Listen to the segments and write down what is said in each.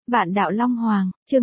Vạn đạo Long Hoàng, chương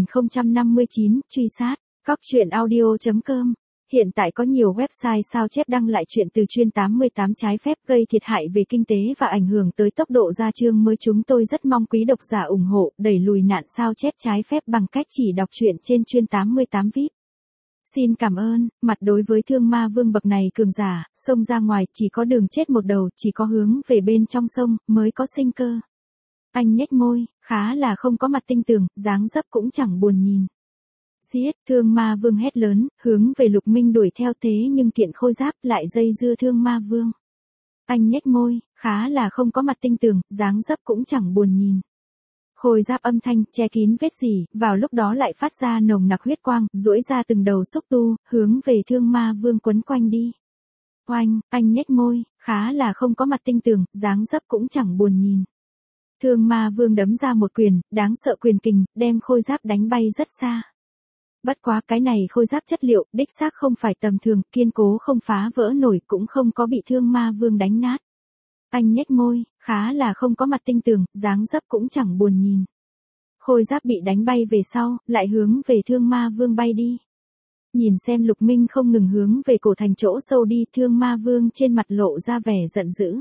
2059, truy sát, Cóc truyện audio.com. Hiện tại có nhiều website sao chép đăng lại chuyện từ chuyên 88 trái phép gây thiệt hại về kinh tế và ảnh hưởng tới tốc độ ra chương mới. Chúng tôi rất mong quý độc giả ủng hộ, đẩy lùi nạn sao chép trái phép bằng cách chỉ đọc truyện trên chuyên 88 VIP. Xin cảm ơn. Mặt đối với thương ma vương bậc này cường giả, xông ra ngoài chỉ có đường chết một đầu, chỉ có hướng về bên trong sông mới có sinh cơ. Anh nhếch môi, khá là không có mặt tinh tường, dáng dấp cũng chẳng buồn nhìn. Giết, thương ma vương hét lớn, hướng về Lục Minh đuổi theo, thế nhưng kiện khôi giáp lại dây dưa thương ma vương. Anh nhếch môi, khá là không có mặt tinh tường, dáng dấp cũng chẳng buồn nhìn. Khôi giáp âm thanh, che kín vết rỉ, vào lúc đó lại phát ra nồng nặc huyết quang, duỗi ra từng đầu xúc tu, hướng về thương ma vương quấn quanh đi. Oanh, anh nhếch môi, khá là không có mặt tinh tường, dáng dấp cũng chẳng buồn nhìn. Thương ma vương đấm ra một quyền, đáng sợ quyền kình, đem khôi giáp đánh bay rất xa. Bất quá cái này khôi giáp chất liệu, đích xác không phải tầm thường, kiên cố không phá vỡ nổi, cũng không có bị thương ma vương đánh nát. Anh nhếch môi, khá là không có mặt tinh tường, dáng dấp cũng chẳng buồn nhìn. Khôi giáp bị đánh bay về sau, lại hướng về thương ma vương bay đi. Nhìn xem Lục Minh không ngừng hướng về cổ thành chỗ sâu đi, thương ma vương trên mặt lộ ra vẻ giận dữ.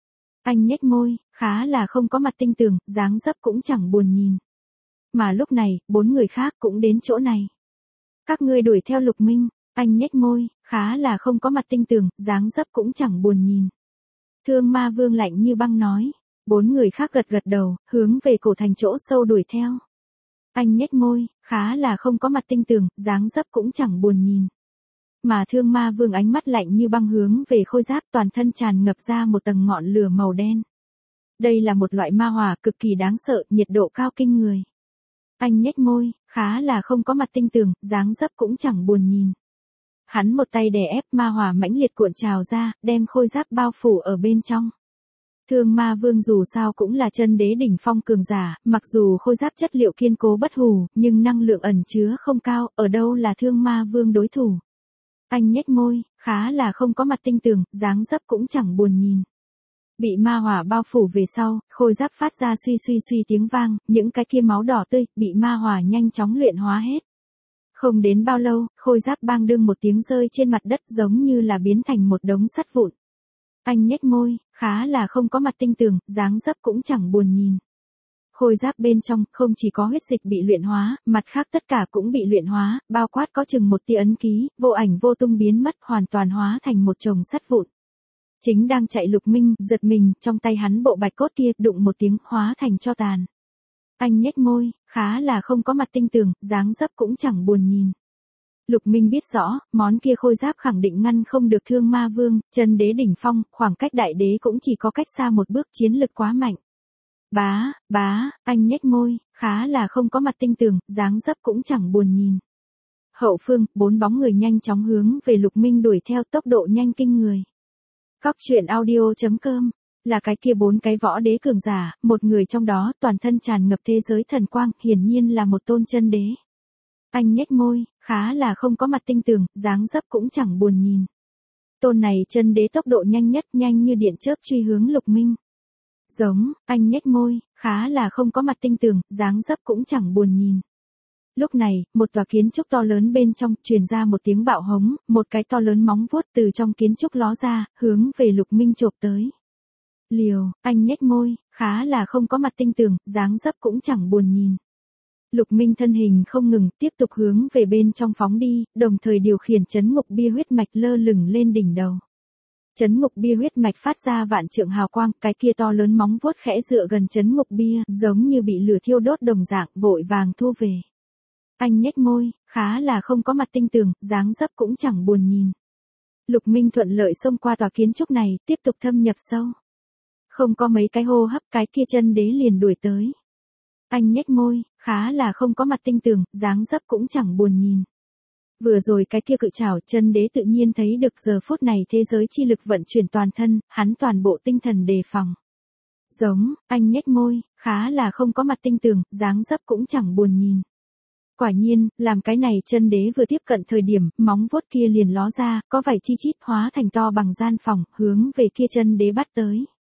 Anh nhếch môi, khá là không có mặt tinh tường, dáng dấp cũng chẳng buồn nhìn. Mà lúc này, 4 người khác cũng đến chỗ này. Các ngươi đuổi theo Lục Minh, anh nhếch môi, khá là không có mặt tinh tường, dáng dấp cũng chẳng buồn nhìn. Thương ma vương lạnh như băng nói. 4 người khác gật gật đầu, hướng về cổ thành chỗ sâu đuổi theo. Anh nhếch môi, khá là không có mặt tinh tường, dáng dấp cũng chẳng buồn nhìn. Mà thương ma vương ánh mắt lạnh như băng hướng về khôi giáp, toàn thân tràn ngập ra một tầng ngọn lửa màu đen. Đây là một loại ma hỏa cực kỳ đáng sợ, nhiệt độ cao kinh người. Anh nhếch môi, khá là không có mặt tinh tường, dáng dấp cũng chẳng buồn nhìn. Hắn một tay đè ép ma hỏa mãnh liệt cuộn trào ra, đem khôi giáp bao phủ ở bên trong. Thương ma vương dù sao cũng là chân đế đỉnh phong cường giả, mặc dù khôi giáp chất liệu kiên cố bất hủ, nhưng năng lượng ẩn chứa không cao, ở đâu là thương ma vương đối thủ. Anh nhếch môi, khá là không có mặt tinh tường, dáng dấp cũng chẳng buồn nhìn. Bị ma hỏa bao phủ về sau, khôi giáp phát ra suy suy tiếng vang, những cái kia máu đỏ tươi, bị ma hỏa nhanh chóng luyện hóa hết. Không đến bao lâu, khôi giáp bang đương một tiếng rơi trên mặt đất, giống như là biến thành một đống sắt vụn. Anh nhếch môi, khá là không có mặt tinh tường, dáng dấp cũng chẳng buồn nhìn. Khôi giáp bên trong, không chỉ có huyết dịch bị luyện hóa, mặt khác tất cả cũng bị luyện hóa, bao quát có chừng một tia ấn ký, vô ảnh vô tung biến mất, hoàn toàn hóa thành một chồng sắt vụn. Chính đang chạy Lục Minh, giật mình, trong tay hắn bộ bạch cốt kia, đụng một tiếng, hóa thành tro tàn. Anh nhếch môi, khá là không có mặt tinh tường, dáng dấp cũng chẳng buồn nhìn. Lục Minh biết rõ, món kia khôi giáp khẳng định ngăn không được thương ma vương, chân đế đỉnh phong, khoảng cách đại đế cũng chỉ có cách xa một bước, chiến lực quá mạnh. Bá, anh nhếch môi, khá là không có mặt tinh tường, dáng dấp cũng chẳng buồn nhìn. Hậu phương, 4 bóng người nhanh chóng hướng về Lục Minh đuổi theo, tốc độ nhanh kinh người. Cóc truyện audio.com, là cái kia 4 cái võ đế cường giả, một người trong đó toàn thân tràn ngập thế giới thần quang, hiển nhiên là một tôn chân đế. Anh nhếch môi, khá là không có mặt tinh tường, dáng dấp cũng chẳng buồn nhìn. Tôn này chân đế tốc độ nhanh nhất, nhanh như điện chớp truy hướng Lục Minh. Giống, anh nhếch môi, khá là không có mặt tinh tường, dáng dấp cũng chẳng buồn nhìn. Lúc này, một tòa kiến trúc to lớn bên trong, truyền ra một tiếng bạo hống, một cái to lớn móng vuốt từ trong kiến trúc ló ra, hướng về Lục Minh chộp tới. Liều, anh nhếch môi, khá là không có mặt tinh tường, dáng dấp cũng chẳng buồn nhìn. Lục Minh thân hình không ngừng, tiếp tục hướng về bên trong phóng đi, đồng thời điều khiển chấn ngục bia huyết mạch lơ lửng lên đỉnh đầu. Chấn ngục bia huyết mạch phát ra vạn trượng hào quang, cái kia to lớn móng vuốt khẽ dựa gần chấn ngục bia, giống như bị lửa thiêu đốt đồng dạng, vội vàng thu về. Anh nhếch môi, khá là không có mặt tinh tường, dáng dấp cũng chẳng buồn nhìn. Lục Minh thuận lợi xông qua tòa kiến trúc này, tiếp tục thâm nhập sâu. Không có mấy cái hô hấp, cái kia chân đế liền đuổi tới. Anh nhếch môi, khá là không có mặt tinh tường, dáng dấp cũng chẳng buồn nhìn. Vừa rồi cái kia cự trảo, chân đế tự nhiên thấy được giờ phút này thế giới chi lực vận chuyển toàn thân, hắn toàn bộ tinh thần đề phòng. Giống, anh nhếch môi, khá là không có mặt tinh tường, dáng dấp cũng chẳng buồn nhìn. Quả nhiên, làm cái này chân đế vừa tiếp cận thời điểm, móng vuốt kia liền ló ra, có vảy chi chít hóa thành to bằng gian phòng, hướng về kia chân đế bắt tới.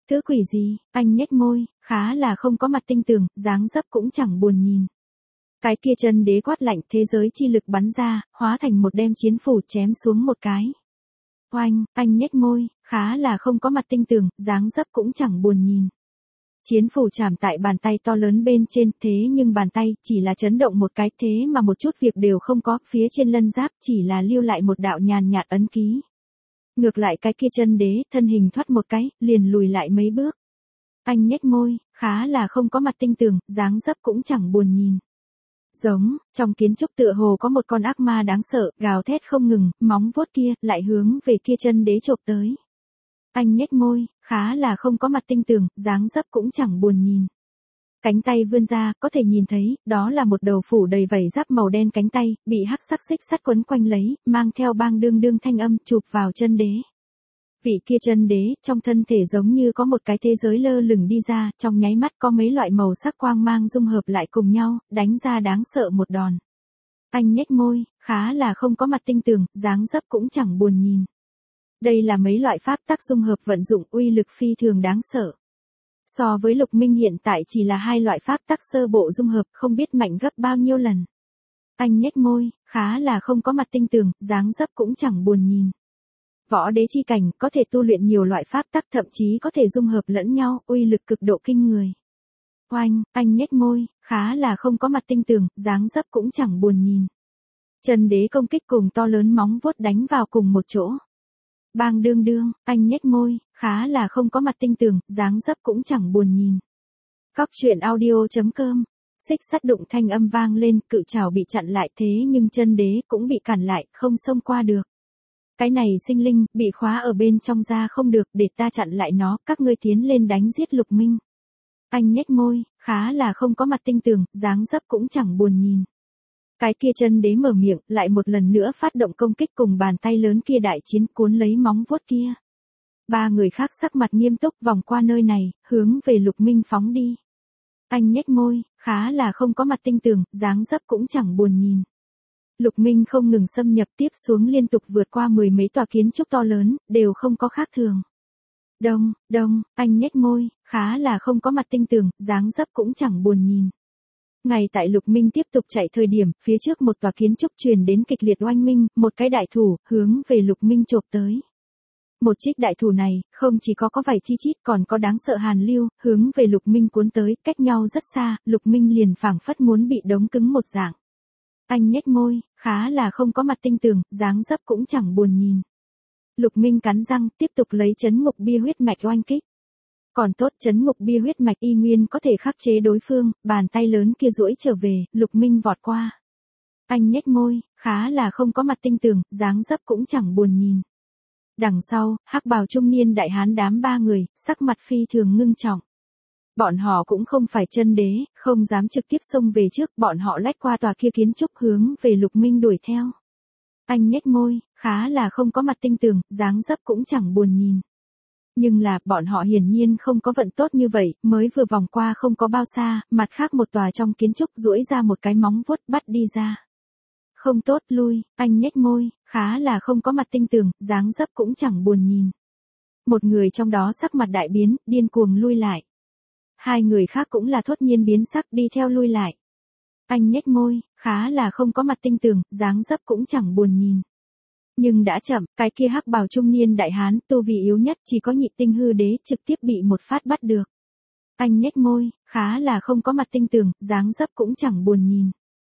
Thứ quỷ gì, anh nhếch môi, khá là không có mặt tinh tường, dáng dấp cũng chẳng buồn nhìn. Cái kia chân đế quát lạnh, thế giới chi lực bắn ra, hóa thành một đem chiến phủ chém xuống một cái. Oanh, anh nhếch môi, khá là không có mặt tinh tường, dáng dấp cũng chẳng buồn nhìn. Chiến phủ chạm tại bàn tay to lớn bên trên, thế nhưng bàn tay chỉ là chấn động một cái, thế mà một chút việc đều không có, phía trên lân giáp chỉ là lưu lại một đạo nhàn nhạt ấn ký. Ngược lại cái kia chân đế, thân hình thoát một cái, liền lùi lại mấy bước. Anh nhếch môi, khá là không có mặt tinh tường, dáng dấp cũng chẳng buồn nhìn. Giống, trong kiến trúc tựa hồ có một con ác ma đáng sợ, gào thét không ngừng, móng vuốt kia, lại hướng về kia chân đế chộp tới. Anh nhếch môi, khá là không có mặt tinh tường, dáng dấp cũng chẳng buồn nhìn. Cánh tay vươn ra, có thể nhìn thấy, đó là một đầu phủ đầy vảy giáp màu đen cánh tay, bị hắc sắc xích sắt quấn quanh lấy, mang theo bang đương đương thanh âm chụp vào chân đế. Vị kia chân đế, trong thân thể giống như có một cái thế giới lơ lửng đi ra, trong nháy mắt có mấy loại màu sắc quang mang dung hợp lại cùng nhau, đánh ra đáng sợ một đòn. Anh nhếch môi, khá là không có mặt tinh tường, dáng dấp cũng chẳng buồn nhìn. Đây là mấy loại pháp tắc dung hợp vận dụng uy lực phi thường đáng sợ. So với Lục Minh hiện tại chỉ là hai loại pháp tắc sơ bộ dung hợp, không biết mạnh gấp bao nhiêu lần. Anh nhếch môi, khá là không có mặt tinh tường, dáng dấp cũng chẳng buồn nhìn. Võ đế chi cảnh có thể tu luyện nhiều loại pháp tắc, thậm chí có thể dung hợp lẫn nhau, uy lực cực độ kinh người. Oanh, anh nhếch môi, khá là không có mặt tinh tường, dáng dấp cũng chẳng buồn nhìn. Chân đế công kích cùng to lớn móng vuốt đánh vào cùng một chỗ. Bang đương đương, anh nhếch môi, khá là không có mặt tinh tường, dáng dấp cũng chẳng buồn nhìn. Cóc truyện audio.com, xích sắt đụng thanh âm vang lên, cự trảo bị chặn lại, thế nhưng chân đế cũng bị cản lại, không xông qua được. Cái này sinh linh, bị khóa ở bên trong ra không được, để ta chặn lại nó, các ngươi tiến lên đánh giết Lục Minh. Anh nhếch môi, khá là không có mặt tinh tường, dáng dấp cũng chẳng buồn nhìn. Cái kia chân đế mở miệng, lại một lần nữa phát động công kích cùng bàn tay lớn kia đại chiến, cuốn lấy móng vuốt kia. Ba người khác sắc mặt nghiêm túc vòng qua nơi này, hướng về Lục Minh phóng đi. Anh nhếch môi, khá là không có mặt tinh tường, dáng dấp cũng chẳng buồn nhìn. Lục Minh không ngừng xâm nhập tiếp xuống liên tục vượt qua mười mấy tòa kiến trúc to lớn, đều không có khác thường. Đông, đông, anh nhếch môi, khá là không có mặt tinh tường, dáng dấp cũng chẳng buồn nhìn. Ngay tại Lục Minh tiếp tục chạy thời điểm, phía trước một tòa kiến trúc truyền đến kịch liệt oanh minh, một cái đại thủ, hướng về Lục Minh chộp tới. Một trích đại thủ này, không chỉ có vảy chi chít còn có đáng sợ hàn lưu, hướng về Lục Minh cuốn tới, cách nhau rất xa, Lục Minh liền phảng phất muốn bị đóng cứng một dạng. Anh nhếch môi, khá là không có mặt tinh tường, dáng dấp cũng chẳng buồn nhìn. Lục Minh cắn răng, tiếp tục lấy chấn ngục bia huyết mạch oanh kích. Còn tốt, chấn ngục bia huyết mạch y nguyên có thể khắc chế đối phương, bàn tay lớn kia duỗi trở về, Lục Minh vọt qua. Anh nhếch môi, khá là không có mặt tinh tường, dáng dấp cũng chẳng buồn nhìn. Đằng sau, hắc bào trung niên đại hán đám ba người, sắc mặt phi thường ngưng trọng. Bọn họ cũng không phải chân đế, không dám trực tiếp xông về trước, bọn họ lách qua tòa kia kiến trúc hướng về Lục Minh đuổi theo. Anh nhếch môi, khá là không có mặt tinh tường, dáng dấp cũng chẳng buồn nhìn. Nhưng là, bọn họ hiển nhiên không có vận tốt như vậy, mới vừa vòng qua không có bao xa, mặt khác một tòa trong kiến trúc duỗi ra một cái móng vuốt bắt đi ra. Không tốt, lui, anh nhếch môi, khá là không có mặt tinh tường, dáng dấp cũng chẳng buồn nhìn. Một người trong đó sắc mặt đại biến, điên cuồng lui lại. Hai người khác cũng là thốt nhiên biến sắc đi theo lui lại. Anh nhếch môi, khá là không có mặt tinh tường, dáng dấp cũng chẳng buồn nhìn. Nhưng đã chậm, cái kia hắc bào trung niên đại hán, tu vi yếu nhất chỉ có nhị tinh hư đế trực tiếp bị một phát bắt được. Anh nhếch môi, khá là không có mặt tinh tường, dáng dấp cũng chẳng buồn nhìn.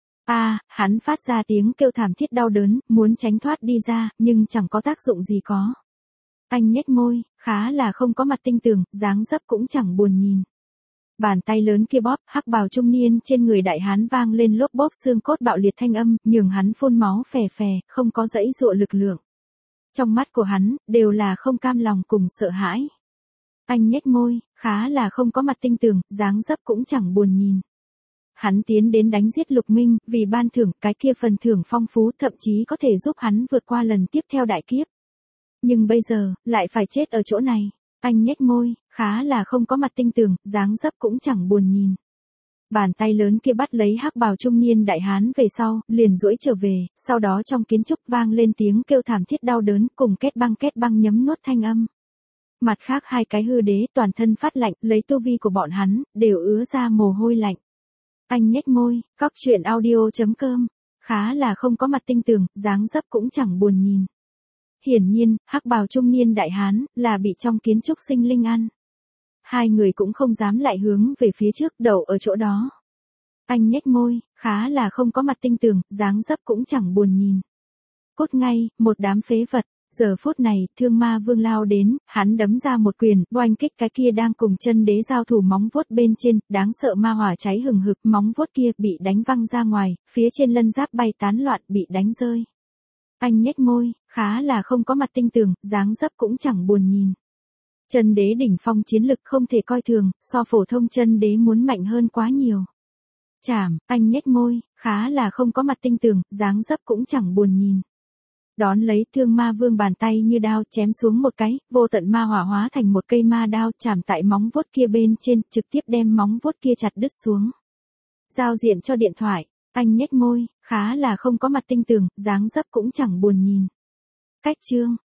Hắn phát ra tiếng kêu thảm thiết đau đớn, muốn tránh thoát đi ra, nhưng chẳng có tác dụng gì có. Anh nhếch môi, khá là không có mặt tinh tường, dáng dấp cũng chẳng buồn nhìn. Bàn tay lớn kia bóp, hắc bào trung niên trên người đại hán vang lên lốp bốp xương cốt bạo liệt thanh âm, nhường hắn phun máu phè phè, không có dãy dụa lực lượng. Trong mắt của hắn, đều là không cam lòng cùng sợ hãi. Anh nhếch môi, khá là không có mặt tinh tường, dáng dấp cũng chẳng buồn nhìn. Hắn tiến đến đánh giết Lục Minh, vì ban thưởng, cái kia phần thưởng phong phú, thậm chí có thể giúp hắn vượt qua lần tiếp theo đại kiếp. Nhưng bây giờ, lại phải chết ở chỗ này. Anh nhếch môi, khá là không có mặt tinh tường, dáng dấp cũng chẳng buồn nhìn. Bàn tay lớn kia bắt lấy hắc bào trung niên đại hán về sau, liền duỗi trở về, sau đó trong kiến trúc vang lên tiếng kêu thảm thiết đau đớn cùng kết băng nhấm nuốt thanh âm. Mặt khác hai cái hư đế toàn thân phát lạnh, lấy tu vi của bọn hắn, đều ứa ra mồ hôi lạnh. Anh nhếch môi, cóc truyện audio.com, khá là không có mặt tinh tường, dáng dấp cũng chẳng buồn nhìn. Hiển nhiên, hắc bào trung niên đại hán, là bị trong kiến trúc sinh linh ăn. Hai người cũng không dám lại hướng về phía trước, đậu ở chỗ đó. Anh nhếch môi, khá là không có mặt tinh tường, dáng dấp cũng chẳng buồn nhìn. Cốt ngay, một đám phế vật. Giờ phút này, Thương Ma Vương lao đến, hắn đấm ra một quyền, oanh kích cái kia đang cùng chân đế giao thủ móng vuốt bên trên, đáng sợ ma hỏa cháy hừng hực, móng vuốt kia bị đánh văng ra ngoài, phía trên lân giáp bay tán loạn, bị đánh rơi. Anh nhếch môi, khá là không có mặt tinh tường, dáng dấp cũng chẳng buồn nhìn. Chân đế đỉnh phong chiến lực không thể coi thường, so phổ thông chân đế muốn mạnh hơn quá nhiều. Chảm, anh nhếch môi, khá là không có mặt tinh tường, dáng dấp cũng chẳng buồn nhìn. Đón lấy Thương Ma Vương bàn tay như đao chém xuống một cái, vô tận ma hỏa hóa thành một cây ma đao chạm tại móng vuốt kia bên trên, trực tiếp đem móng vuốt kia chặt đứt xuống. Giao diện cho điện thoại, anh nhếch môi, khá là không có mặt tinh tường, dáng dấp cũng chẳng buồn nhìn. Cách chương.